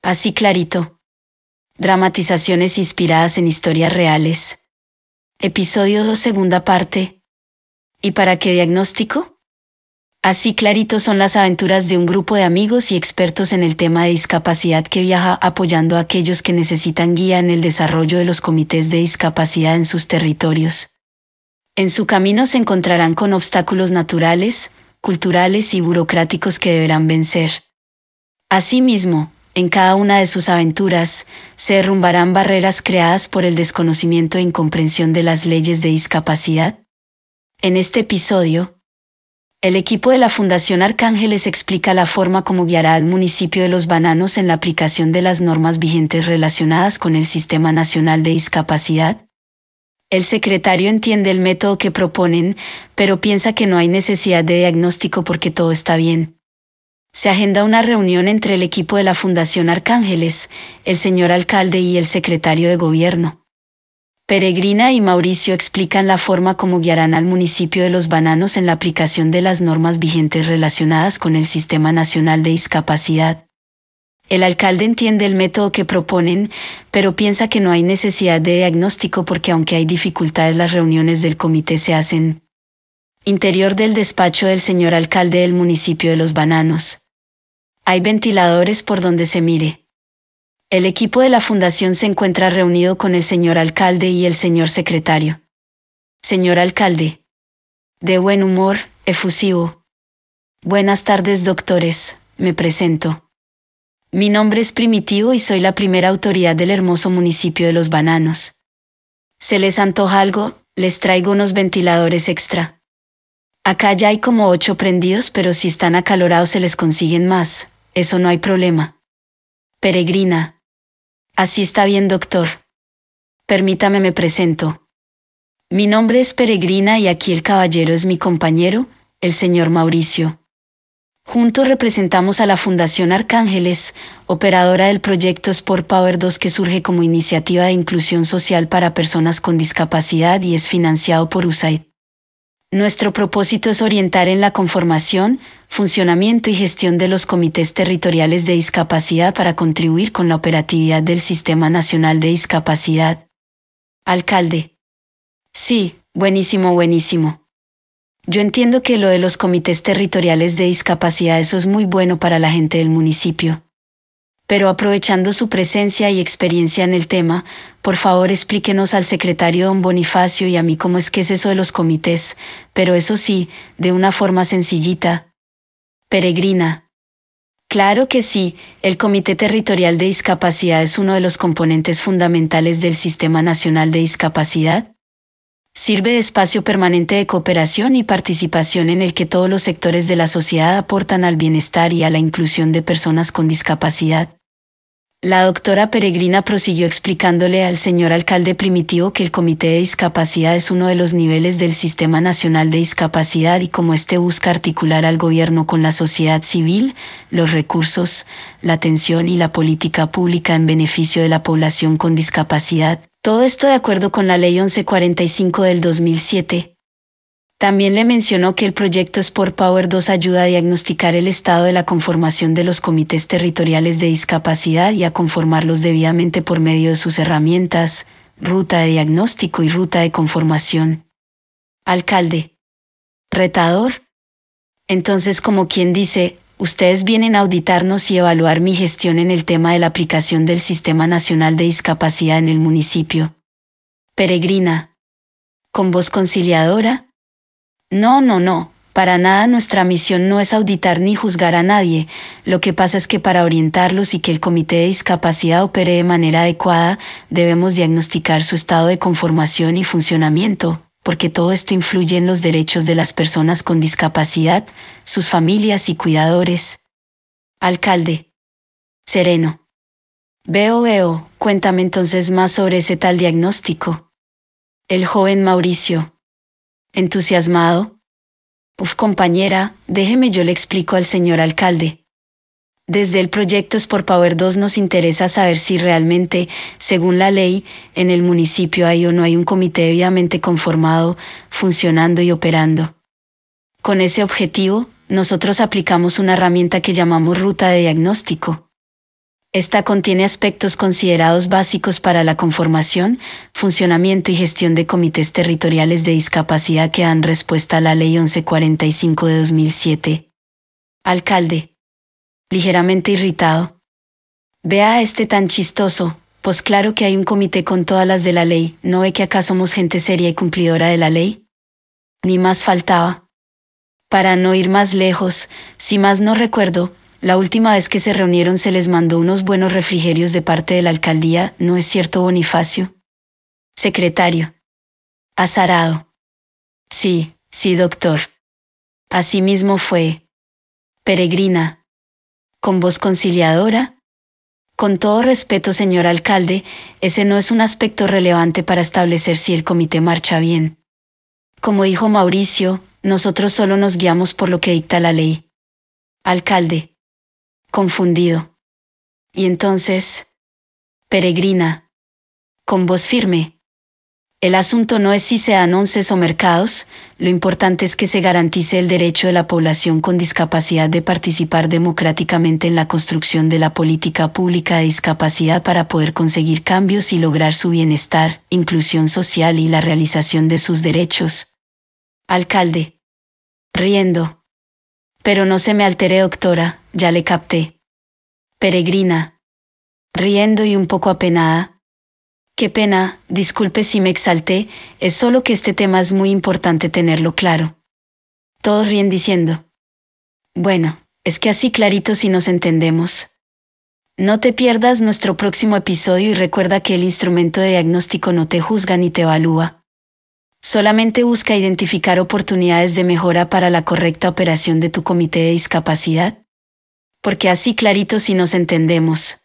Así clarito. Dramatizaciones inspiradas en historias reales. Episodio 2, segunda parte. ¿Y para qué diagnóstico? Así clarito son las aventuras de un grupo de amigos y expertos en el tema de discapacidad que viaja apoyando a aquellos que necesitan guía en el desarrollo de los comités de discapacidad en sus territorios. En su camino se encontrarán con obstáculos naturales, culturales y burocráticos que deberán vencer. Asimismo, en cada una de sus aventuras, se derrumbarán barreras creadas por el desconocimiento e incomprensión de las leyes de discapacidad. En este episodio, el equipo de la Fundación Arcángeles explica la forma como guiará al municipio de Los Bananos en la aplicación de las normas vigentes relacionadas con el Sistema Nacional de Discapacidad. El secretario entiende el método que proponen, pero piensa que no hay necesidad de diagnóstico porque todo está bien. Se agenda una reunión entre el equipo de la Fundación Arcángeles, el señor alcalde y el secretario de gobierno. Peregrina y Mauricio explican la forma como guiarán al municipio de Los Bananos en la aplicación de las normas vigentes relacionadas con el Sistema Nacional de Discapacidad. El alcalde entiende el método que proponen, pero piensa que no hay necesidad de diagnóstico porque aunque hay dificultades las reuniones del comité se hacen. Interior del despacho del señor alcalde del municipio de Los Bananos. Hay ventiladores por donde se mire. El equipo de la fundación se encuentra reunido con el señor alcalde y el señor secretario. Señor alcalde. De buen humor, efusivo. Buenas tardes, doctores, me presento. Mi nombre es Primitivo y soy la primera autoridad del hermoso municipio de Los Bananos. ¿Se les antoja algo? Les traigo unos ventiladores extra. Acá ya hay como 8 prendidos, pero si están acalorados se les consiguen más, eso no hay problema. Peregrina. Así está bien, doctor. Permítame me presento. Mi nombre es Peregrina y aquí el caballero es mi compañero, el señor Mauricio. Juntos representamos a la Fundación Arcángeles, operadora del proyecto Sport Power 2 que surge como iniciativa de inclusión social para personas con discapacidad y es financiado por USAID. Nuestro propósito es orientar en la conformación, funcionamiento y gestión de los comités territoriales de discapacidad para contribuir con la operatividad del Sistema Nacional de Discapacidad. Alcalde. Sí, buenísimo, buenísimo. Yo entiendo que lo de los comités territoriales de discapacidad eso es muy bueno para la gente del municipio. Pero aprovechando su presencia y experiencia en el tema, por favor explíquenos al secretario don Bonifacio y a mí cómo es que es eso de los comités, pero eso sí, de una forma sencillita. Peregrina. Claro que sí, el Comité Territorial de Discapacidad es uno de los componentes fundamentales del Sistema Nacional de Discapacidad. Sirve de espacio permanente de cooperación y participación en el que todos los sectores de la sociedad aportan al bienestar y a la inclusión de personas con discapacidad. La doctora Peregrina prosiguió explicándole al señor alcalde Primitivo que el Comité de Discapacidad es uno de los niveles del Sistema Nacional de Discapacidad y como éste busca articular al gobierno con la sociedad civil, los recursos, la atención y la política pública en beneficio de la población con discapacidad. Todo esto de acuerdo con la Ley 1145 del 2007. También le mencionó que el proyecto Sport Power 2 ayuda a diagnosticar el estado de la conformación de los comités territoriales de discapacidad y a conformarlos debidamente por medio de sus herramientas, ruta de diagnóstico y ruta de conformación. Alcalde. Retador. Entonces, como quien dice, ustedes vienen a auditarnos y evaluar mi gestión en el tema de la aplicación del Sistema Nacional de Discapacidad en el municipio. Peregrina. ¿Con voz conciliadora? No, para nada nuestra misión no es auditar ni juzgar a nadie, lo que pasa es que para orientarlos y que el comité de discapacidad opere de manera adecuada, debemos diagnosticar su estado de conformación y funcionamiento, porque todo esto influye en los derechos de las personas con discapacidad, sus familias y cuidadores. Alcalde. Sereno. Veo, cuéntame entonces más sobre ese tal diagnóstico. El joven Mauricio. ¿Entusiasmado? Compañera, déjeme yo le explico al señor alcalde. Desde el proyecto Sport Power 2 nos interesa saber si realmente, según la ley, en el municipio hay o no hay un comité debidamente conformado, funcionando y operando. Con ese objetivo, nosotros aplicamos una herramienta que llamamos ruta de diagnóstico. Esta contiene aspectos considerados básicos para la conformación, funcionamiento y gestión de comités territoriales de discapacidad que dan respuesta a la Ley 1145 de 2007. Alcalde. Ligeramente irritado. Vea a este tan chistoso, pues claro que hay un comité con todas las de la ley, ¿no ve que acá somos gente seria y cumplidora de la ley? Ni más faltaba. Para no ir más lejos, si más no recuerdo, la última vez que se reunieron se les mandó unos buenos refrigerios de parte de la alcaldía, ¿no es cierto, Bonifacio? Secretario. Azarado. Sí, sí, doctor. Así mismo fue. Peregrina. ¿Con voz conciliadora? Con todo respeto, señor alcalde, ese no es un aspecto relevante para establecer si el comité marcha bien. Como dijo Mauricio, nosotros solo nos guiamos por lo que dicta la ley. Alcalde. Confundido. Y entonces, Peregrina. Con voz firme. El asunto no es si se dan onces o mercados, lo importante es que se garantice el derecho de la población con discapacidad de participar democráticamente en la construcción de la política pública de discapacidad para poder conseguir cambios y lograr su bienestar, inclusión social y la realización de sus derechos. Alcalde. Riendo. Pero no se me altere, doctora, ya le capté. Peregrina. Riendo y un poco apenada. Qué pena, disculpe si me exalté, es solo que este tema es muy importante tenerlo claro. Todos ríen diciendo. Bueno, es que así clarito si nos entendemos. No te pierdas nuestro próximo episodio y recuerda que el instrumento de diagnóstico no te juzga ni te evalúa. Solamente busca identificar oportunidades de mejora para la correcta operación de tu comité de discapacidad. Porque así clarito si nos entendemos.